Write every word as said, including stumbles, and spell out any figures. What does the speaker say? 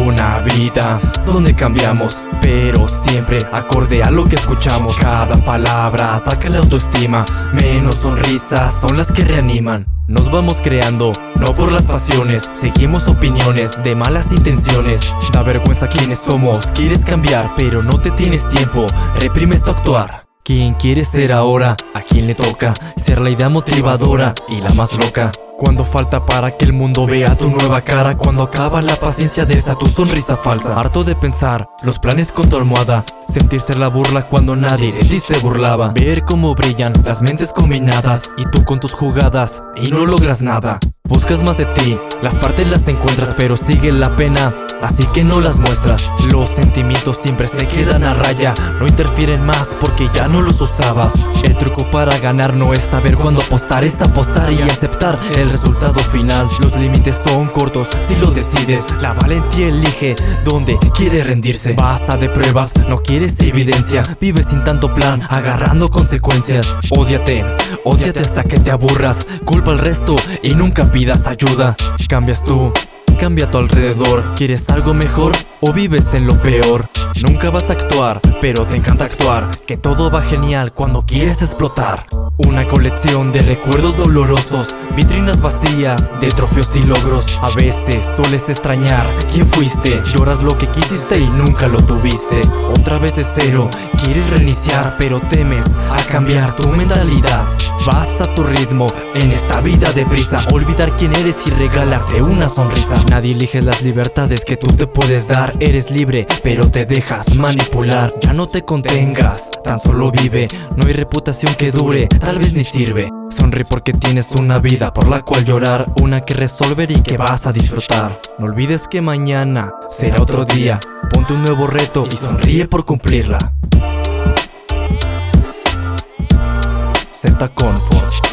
una vida donde cambiamos, pero siempre acorde a lo que escuchamos. Cada palabra ataca la autoestima, menos sonrisas son las que reaniman. Nos vamos creando, no por las pasiones, seguimos opiniones de malas intenciones. Da vergüenza quiénes somos, quieres cambiar, pero no te tienes tiempo, reprimes tu actuar. ¿Quién quieres ser ahora? ¿A quién le toca ser la idea motivadora y la más loca? Cuando falta para que el mundo vea tu nueva cara, cuando acaba la paciencia de esa tu sonrisa falsa. Harto de pensar los planes con tu almohada, sentirse la burla cuando nadie de ti se burlaba. Ver cómo brillan las mentes combinadas y tú con tus jugadas y no logras nada. Buscas más de ti, las partes las encuentras, pero sigue la pena, así que no las muestras. Los sentimientos siempre se quedan a raya, no interfieren más porque ya no los usabas. El truco para ganar no es saber cuándo apostar, es apostar y aceptar el resultado final. Los límites son cortos si lo decides, la valentía elige dónde quiere rendirse. Basta de pruebas, no quieres evidencia, vive sin tanto plan, agarrando consecuencias. Ódiate, ódiate hasta que te aburras, culpa al resto y nunca pidas ayuda. Cambias tú, cambia a tu alrededor. ¿Quieres algo mejor o vives en lo peor? Nunca vas a actuar, pero te encanta actuar, que todo va genial cuando quieres explotar. Una colección de recuerdos dolorosos, vitrinas vacías de trofeos y logros. A veces sueles extrañar quién fuiste, lloras lo que quisiste y nunca lo tuviste. Otra vez de cero, quieres reiniciar, pero temes a cambiar tu mentalidad. Vas a tu ritmo en esta vida deprisa, olvidar quién eres y regalarte una sonrisa. Nadie elige las libertades que tú te puedes dar, eres libre pero te dejas manipular. Ya no te contengas, tan solo vive, no hay reputación que dure, tal vez ni sirve. Sonríe porque tienes una vida por la cual llorar, una que resolver y que vas a disfrutar. No olvides que mañana será otro día, ponte un nuevo reto y sonríe por cumplirla. Z Comfort.